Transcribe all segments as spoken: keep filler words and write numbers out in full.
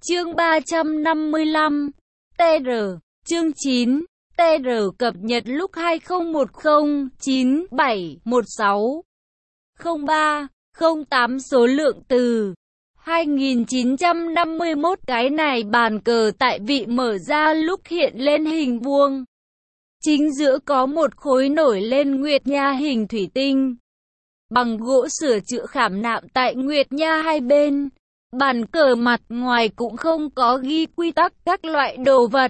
Chương ba trăm năm mươi lăm, tê rờ, chương chín, tê rờ cập nhật lúc hai không một không chín bảy một sáu không ba không tám số lượng từ hai nghìn chín trăm năm mươi mốt. Cái này bàn cờ tại vị mở ra lúc hiện lên hình vuông. Chính giữa có một khối nổi lên nguyệt nha hình thủy tinh. Bằng gỗ sửa chữa khảm nạm tại nguyệt nha hai bên. Bàn cờ mặt ngoài cũng không có ghi quy tắc các loại đồ vật.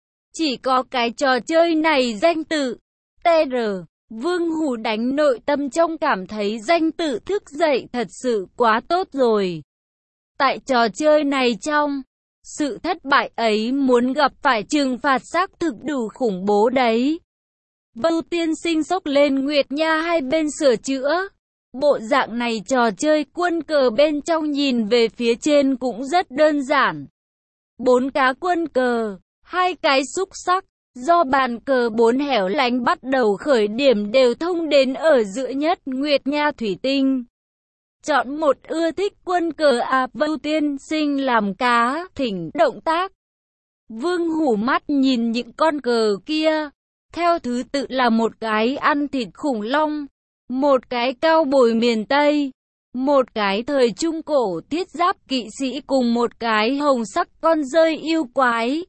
Chỉ có cái trò chơi này danh tự, tê rờ. Vương Hủ đánh nội tâm trong cảm thấy danh tự thức dậy thật sự quá tốt rồi. Tại trò chơi này trong, sự thất bại ấy muốn gặp phải trừng phạt xác thực đủ khủng bố đấy. Vưu tiên sinh xốc lên nguyệt nha hai bên sửa chữa. Bộ dạng này trò chơi quân cờ bên trong nhìn về phía trên cũng rất đơn giản. Bốn cá quân cờ, hai cái xúc sắc, do bàn cờ bốn hẻo lánh bắt đầu khởi điểm đều thông đến ở giữa nhất nguyệt nha thủy tinh. Chọn một ưa thích quân cờ à, Vưu tiên sinh làm cá, thỉnh động tác. Vương Hủ mắt nhìn những con cờ kia, theo thứ tự là một cái ăn thịt khủng long, một cái cao bồi miền Tây, một cái thời trung cổ thiết giáp kỵ sĩ cùng một cái hồng sắc con dơi yêu quái.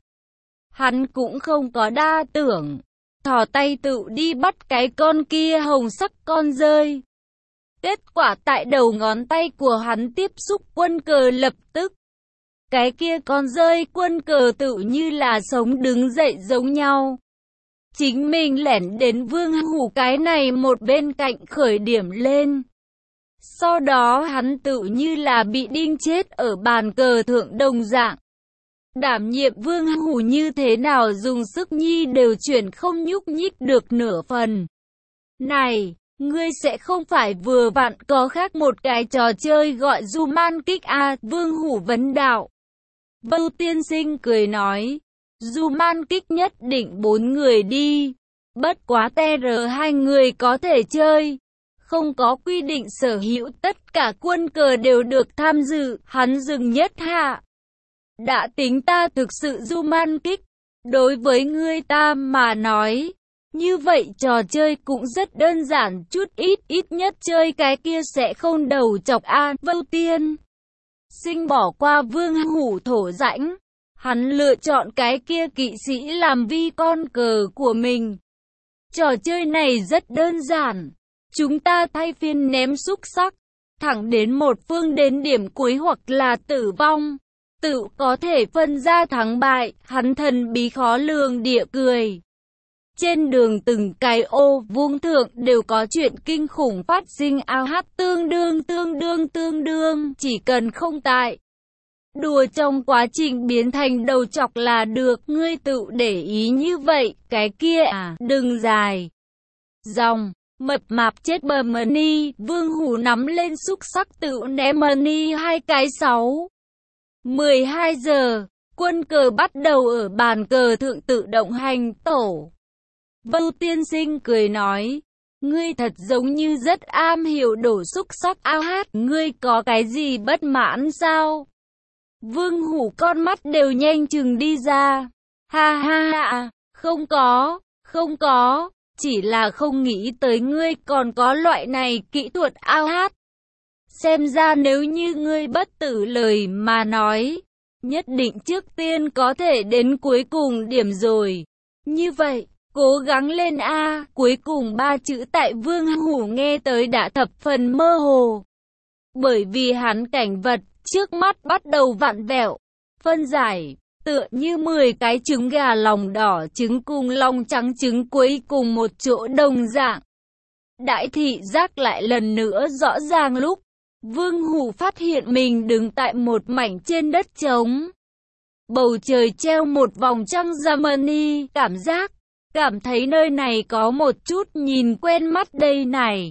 Hắn cũng không có đa tưởng, thò tay tự đi bắt cái con kia hồng sắc con dơi. Kết quả tại đầu ngón tay của hắn tiếp xúc quân cờ lập tức. Cái kia con dơi quân cờ tự như là sống đứng dậy giống nhau. Chính mình lẻn đến Vương Hủ cái này một bên cạnh khởi điểm lên. Sau đó hắn tự như là bị đinh chết ở bàn cờ thượng đồng dạng. Đảm nhiệm Vương Hủ như thế nào dùng sức nhi đều chuyển không nhúc nhích được nửa phần. Này, ngươi sẽ không phải vừa vặn có khác một cái trò chơi gọi Juman Kích à, Vương Hủ vấn đạo. Vưu tiên sinh cười nói. Juman Kích nhất định bốn người đi. Bất quá tê rờ hai người có thể chơi. Không có quy định sở hữu tất cả quân cờ đều được tham dự. Hắn dừng nhất hạ. Đã tính ta thực sự Juman Kích. Đối với ngươi ta mà nói. Như vậy trò chơi cũng rất đơn giản chút ít. Ít nhất chơi cái kia sẽ không đầu chọc a. Vưu tiên sinh bỏ qua Vương Hủ thổ rãnh. Hắn lựa chọn cái kia kỵ sĩ làm vi con cờ của mình. Trò chơi này rất đơn giản. Chúng ta thay phiên ném xúc sắc, thẳng đến một phương đến điểm cuối hoặc là tử vong. Tự có thể phân ra thắng bại, hắn thần bí khó lường địa cười. Trên đường từng cái ô vuông thượng đều có chuyện kinh khủng phát sinh ao hát tương đương tương đương tương đương, chỉ cần không tại. Đùa trong quá trình biến thành đầu chọc là được, ngươi tự để ý như vậy, cái kia à, đừng dài. Dòng, mập mạp chết bờ money, Vương Hủ nắm lên xúc sắc tự ném money hai cái sáu. mười hai giờ, quân cờ bắt đầu ở bàn cờ thượng tự động hành tổ. Vưu tiên sinh cười nói, ngươi thật giống như rất am hiểu đổ xúc sắc ao hát, ngươi có cái gì bất mãn sao? Vương Hủ con mắt đều nhanh chừng đi ra. Ha ha ha, không có, không có, chỉ là không nghĩ tới ngươi còn có loại này kỹ thuật ao hát. Xem ra nếu như ngươi bất tử lời mà nói, nhất định trước tiên có thể đến cuối cùng điểm rồi. Như vậy, cố gắng lên a. Cuối cùng ba chữ tại Vương Hủ nghe tới đã thập phần mơ hồ. Bởi vì hắn cảnh vật trước mắt bắt đầu vặn vẹo, phân giải, tựa như mười cái trứng gà lòng đỏ trứng cùng lòng trắng trứng quấy cùng một chỗ đồng dạng. Đại thị giác lại lần nữa rõ ràng lúc Vương Hủ phát hiện mình đứng tại một mảnh trên đất trống. Bầu trời treo một vòng trăng Germany, cảm giác, cảm thấy nơi này có một chút nhìn quen mắt đây này.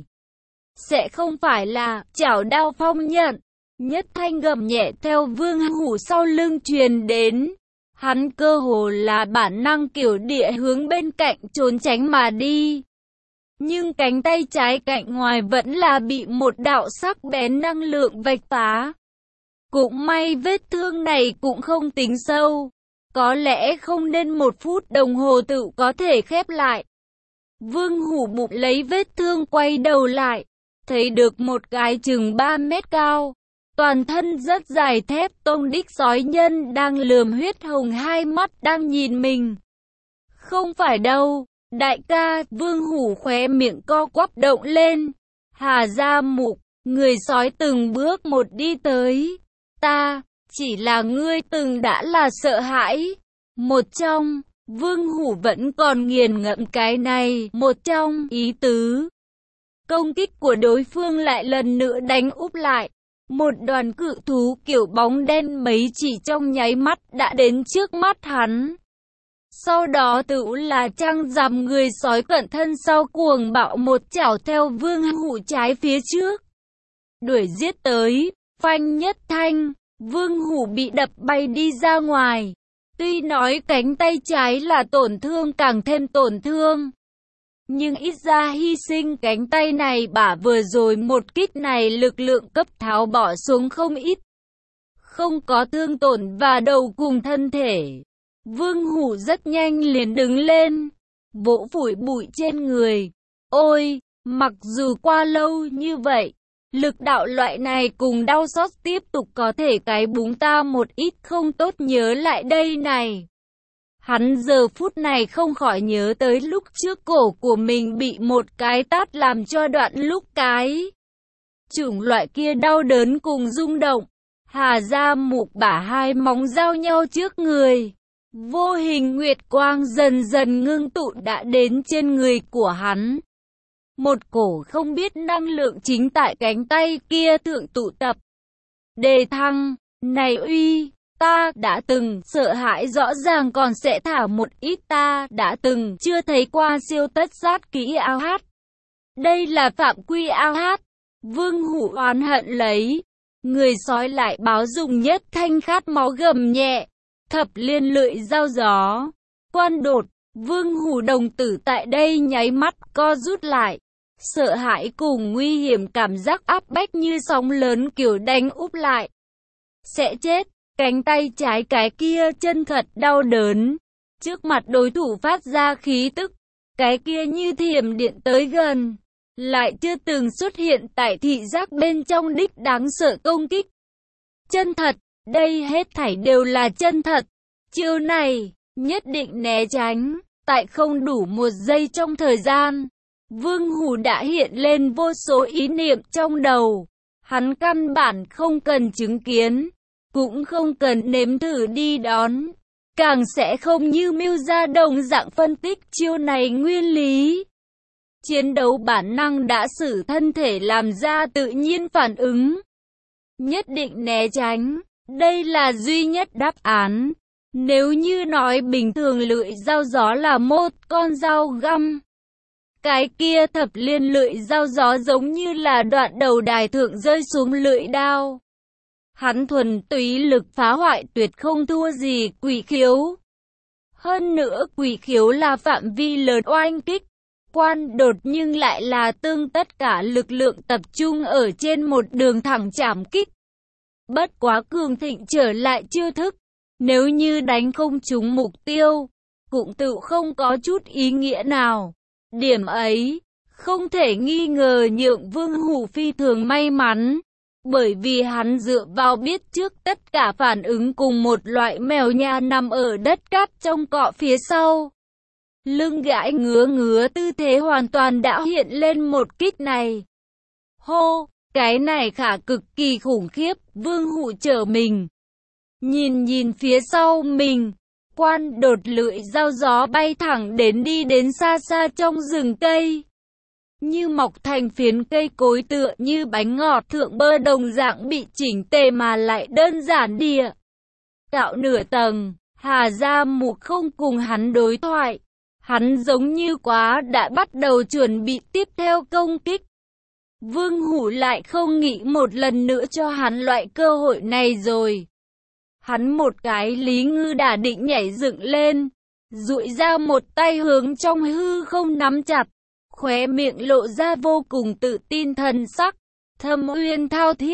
Sẽ không phải là chảo đao phong nhận. Nhất thanh gầm nhẹ theo Vương Hủ sau lưng truyền đến. Hắn cơ hồ là bản năng kiểu địa hướng bên cạnh trốn tránh mà đi. Nhưng cánh tay trái cạnh ngoài vẫn là bị một đạo sắc bén năng lượng vạch phá. Cũng may vết thương này cũng không tính sâu. Có lẽ không nên một phút đồng hồ tự có thể khép lại. Vương Hủ bụng lấy vết thương quay đầu lại. Thấy được một cái chừng ba mét cao. Toàn thân rất dài thép tông đích sói nhân đang lườm huyết hồng hai mắt đang nhìn mình. Không phải đâu, đại ca, Vương Hủ khóe miệng co quắp động lên. Hà Gia Mục, người sói từng bước một đi tới. Ta, chỉ là ngươi từng đã là sợ hãi. Một trong, Vương Hủ vẫn còn nghiền ngẫm cái này, một trong ý tứ. Công kích của đối phương lại lần nữa đánh úp lại. Một đoàn cự thú kiểu bóng đen mấy chỉ trong nháy mắt đã đến trước mắt hắn. Sau đó tự là trăng rằm người sói cận thân sau cuồng bạo một chảo theo Vương Hủ trái phía trước. Đuổi giết tới, phanh nhất thanh, Vương Hủ bị đập bay đi ra ngoài. Tuy nói cánh tay trái là tổn thương càng thêm tổn thương. Nhưng ít ra hy sinh cánh tay này bả vừa rồi một kích này lực lượng cấp tháo bỏ xuống không ít. Không có thương tổn và đầu cùng thân thể. Vương Hủ rất nhanh liền đứng lên. Vỗ phủi bụi trên người. Ôi, mặc dù qua lâu như vậy. Lực đạo loại này cùng đau xót tiếp tục có thể cái búng ta một ít không tốt nhớ lại đây này. Hắn giờ phút này không khỏi nhớ tới lúc trước cổ của mình bị một cái tát làm cho đoạn lúc cái. Chủng loại kia đau đớn cùng rung động. Hà Gia Mục bả hai móng giao nhau trước người. Vô hình nguyệt quang dần dần ngưng tụ đã đến trên người của hắn. Một cổ không biết năng lượng chính tại cánh tay kia thượng tụ tập. Đề thăng, này uy, ta đã từng sợ hãi rõ ràng còn sẽ thả một ít ta đã từng chưa thấy qua siêu tất sát kỹ ao hát. Đây là phạm quy ao hát. Vương Hủ oán hận lấy. Người sói lại báo dùng nhất thanh khát máu gầm nhẹ. Thập liên lưỡi dao gió. Quan đột, Vương Hủ đồng tử tại đây nháy mắt co rút lại. Sợ hãi cùng nguy hiểm cảm giác áp bách như sóng lớn kiểu đánh úp lại. Sẽ chết, cánh tay trái cái kia chân thật đau đớn. Trước mặt đối thủ phát ra khí tức, cái kia như thiểm điện tới gần. Lại chưa từng xuất hiện tại thị giác bên trong đích đáng sợ công kích. Chân thật, đây hết thảy đều là chân thật. Chiêu này, nhất định né tránh, tại không đủ một giây trong thời gian. Vương Hủ đã hiện lên vô số ý niệm trong đầu. Hắn căn bản không cần chứng kiến, cũng không cần nếm thử đi đón. Càng sẽ không như Mưu Gia đồng dạng phân tích chiêu này nguyên lý. Chiến đấu bản năng đã sử thân thể làm ra tự nhiên phản ứng. Nhất định né tránh, đây là duy nhất đáp án. Nếu như nói bình thường lưỡi dao gió là một con dao găm, cái kia thập liên lưỡi dao gió giống như là đoạn đầu đài thượng rơi xuống lưỡi đao. Hắn thuần túy lực phá hoại tuyệt không thua gì quỷ khiếu. Hơn nữa quỷ khiếu là phạm vi lớn oanh kích. Quan đột nhưng lại là tương tất cả lực lượng tập trung ở trên một đường thẳng chảm kích. Bất quá cường thịnh trở lại chiêu thức. Nếu như đánh không trúng mục tiêu, cũng tự không có chút ý nghĩa nào. Điểm ấy, không thể nghi ngờ nhượng Vương Hủ phi thường may mắn. Bởi vì hắn dựa vào biết trước tất cả phản ứng cùng một loại mèo nhà nằm ở đất cát trong cọ phía sau. Lưng gãi ngứa ngứa tư thế hoàn toàn đã hiện lên một kích này. Hô, cái này khả cực kỳ khủng khiếp, Vương Hủ trở mình. Nhìn nhìn phía sau mình, quan đột lưỡi dao gió bay thẳng đến đi đến xa xa trong rừng cây. Như mọc thành phiến cây cối tựa như bánh ngọt thượng bơ đồng dạng bị chỉnh tề mà lại đơn giản địa. Cạo nửa tầng, Hà Gia Mục không cùng hắn đối thoại. Hắn giống như quá đã bắt đầu chuẩn bị tiếp theo công kích. Vương Hủ lại không nghĩ một lần nữa cho hắn loại cơ hội này rồi. Hắn một cái lý ngư đã định nhảy dựng lên, duỗi ra một tay hướng trong hư không nắm chặt, khóe miệng lộ ra vô cùng tự tin thần sắc, thâm uyên thao thiết,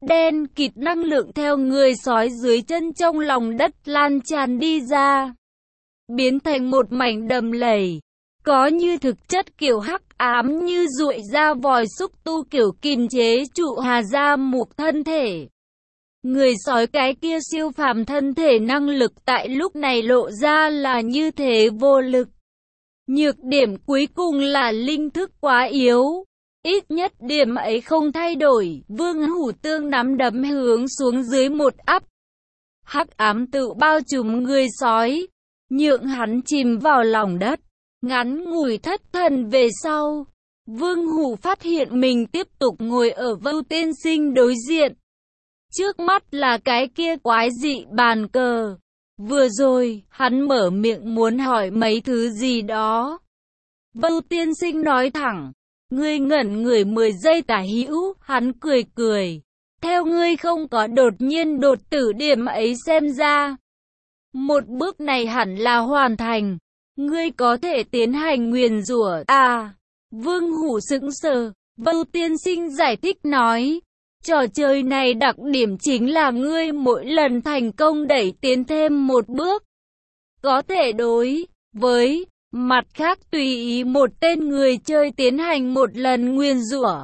đen kịt năng lượng theo người sói dưới chân trong lòng đất lan tràn đi ra, biến thành một mảnh đầm lầy, có như thực chất kiểu hắc ám như duỗi ra vòi xúc tu kiểu kìm chế trụ Hà Gia Mục thân thể. Người sói cái kia siêu phàm thân thể năng lực tại lúc này lộ ra là như thế vô lực. Nhược điểm cuối cùng là linh thức quá yếu. Ít nhất điểm ấy không thay đổi, Vương Hủ Tương nắm đấm hướng xuống dưới một áp. Hắc ám tự bao trùm người sói, nhượng hắn chìm vào lòng đất. Ngắn ngủi thất thần về sau, Vương Hủ phát hiện mình tiếp tục ngồi ở Vưu Tiên Sinh đối diện. Trước mắt là cái kia quái dị bàn cờ. Vừa rồi, hắn mở miệng muốn hỏi mấy thứ gì đó. Vưu Tiên Sinh nói thẳng, ngươi ngẩn người mười giây tả hữu, hắn cười cười. Theo ngươi không có đột nhiên đột tử điểm ấy xem ra. Một bước này hẳn là hoàn thành. Ngươi có thể tiến hành nguyền rủa à? Vương Hủ sững sờ. Vưu Tiên Sinh giải thích nói, trò chơi này đặc điểm chính là ngươi mỗi lần thành công đẩy tiến thêm một bước. Có thể đối với mặt khác tùy ý một tên người chơi tiến hành một lần nguyền rủa.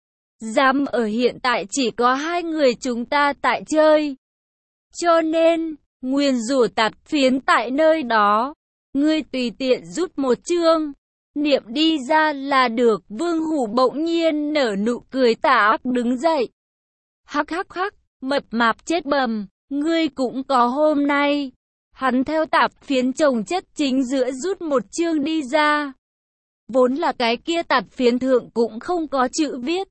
Dám ở hiện tại chỉ có hai người chúng ta tại chơi. Cho nên, nguyền rủa tạt phiến tại nơi đó. Ngươi tùy tiện rút một chương, niệm đi ra là được. Vương Hủ bỗng nhiên nở nụ cười tà ác đứng dậy. Hắc hắc hắc, mập mạp chết bầm, ngươi cũng có hôm nay. Hắn theo tạp phiến chồng chất chính giữa rút một chương đi ra. Vốn là cái kia tạp phiến thượng cũng không có chữ viết.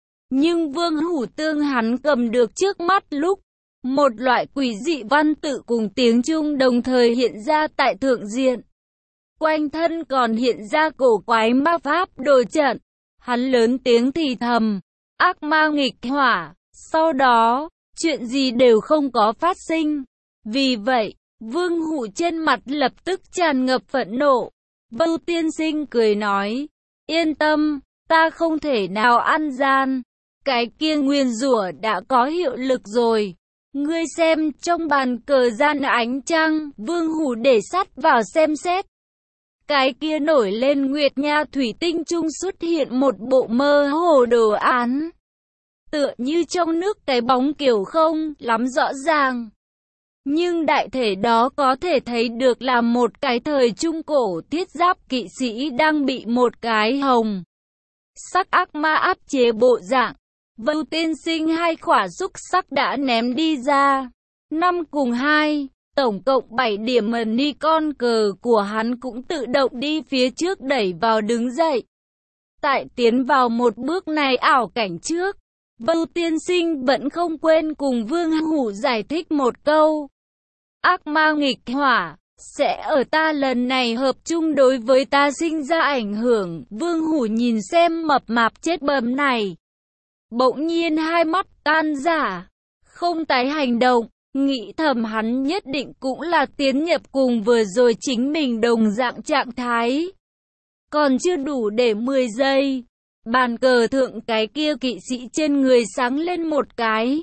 Nhưng Vương Hủ Tương hắn cầm được trước mắt lúc, một loại quỷ dị văn tự cùng tiếng Trung đồng thời hiện ra tại thượng diện. Quanh thân còn hiện ra cổ quái ma pháp đồ trận. Hắn lớn tiếng thì thầm, ác ma nghịch hỏa. Sau đó, chuyện gì đều không có phát sinh. Vì vậy, Vương Hủ trên mặt lập tức tràn ngập phẫn nộ. Vưu Tiên Sinh cười nói, yên tâm, ta không thể nào ăn gian. Cái kia nguyên rủa đã có hiệu lực rồi. Ngươi xem trong bàn cờ gian ánh trăng, Vương Hủ để sắt vào xem xét. Cái kia nổi lên nguyệt nha thủy tinh trung xuất hiện một bộ mơ hồ đồ án. Tựa như trong nước cái bóng kiểu không lắm rõ ràng. Nhưng đại thể đó có thể thấy được là một cái thời trung cổ thiết giáp kỵ sĩ đang bị một cái hồng sắc ác ma áp chế bộ dạng. Vưu Tiên Sinh hai khỏa xúc sắc đã ném đi ra. Năm cùng hai, tổng cộng bảy điểm mần ni con cờ của hắn cũng tự động đi phía trước đẩy vào đứng dậy. Tại tiến vào một bước này ảo cảnh trước, Vưu Tiên Sinh vẫn không quên cùng Vương Hủ giải thích một câu. Ác ma nghịch hỏa, sẽ ở ta lần này hợp chung đối với ta sinh ra ảnh hưởng. Vương Hủ nhìn xem mập mạp chết bầm này. Bỗng nhiên hai mắt tan rã, không tái hành động, nghĩ thầm hắn nhất định cũng là tiến nhập cùng vừa rồi chính mình đồng dạng trạng thái. Còn chưa đủ để mười giây, bàn cờ thượng cái kia kỵ sĩ trên người sáng lên một cái.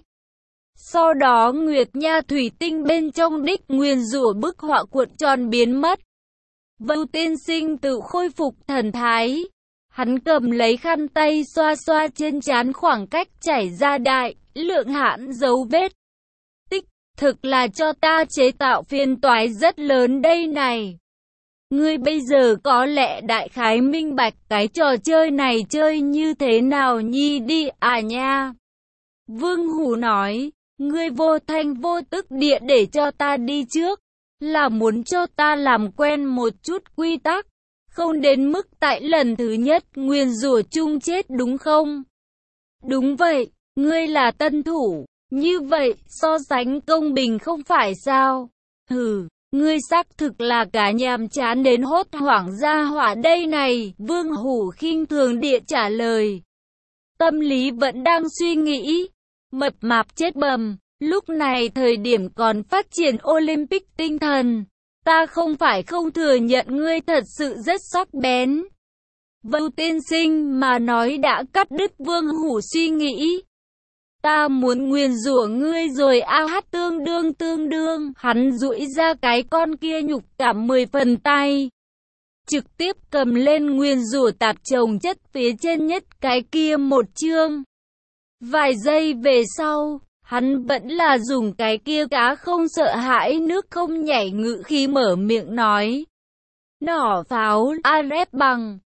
Sau đó nguyệt nha thủy tinh bên trong đích nguyên rủa bức họa cuộn tròn biến mất. Vưu Tiên Sinh tự khôi phục thần thái. Hắn cầm lấy khăn tay xoa xoa trên trán khoảng cách chảy ra đại, lượng hãn dấu vết. Tích, thực là cho ta chế tạo phiền toái rất lớn đây này. Ngươi bây giờ có lẽ đại khái minh bạch cái trò chơi này chơi như thế nào nhi đi à nha. Vương Hủ nói, ngươi vô thanh vô tức địa để cho ta đi trước, là muốn cho ta làm quen một chút quy tắc. Không đến mức tại lần thứ nhất nguyên rủa chung chết đúng không? Đúng vậy, ngươi là tân thủ, như vậy so sánh công bình không phải sao? Hừ, ngươi xác thực là cả nhàm chán đến hốt hoảng ra hỏa đây này. Vương Hủ khinh thường địa trả lời. Tâm lý vẫn đang suy nghĩ. Mập mạp chết bầm, lúc này thời điểm còn phát triển Olympic tinh thần. Ta không phải không thừa nhận ngươi thật sự rất sắc bén. Vưu Tiên Sinh mà nói đã cắt đứt Vương Hủ suy nghĩ. Ta muốn nguyền rủa ngươi rồi a hát tương đương tương đương. Hắn duỗi ra cái con kia nhục cảm mười phần tay. Trực tiếp cầm lên nguyền rủa tạp chồng chất phía trên nhất cái kia một chương. Vài giây về sau, hắn vẫn là dùng cái kia cá không sợ hãi nước không nhảy ngự khi mở miệng nói. Nỏ pháo, a rép bằng.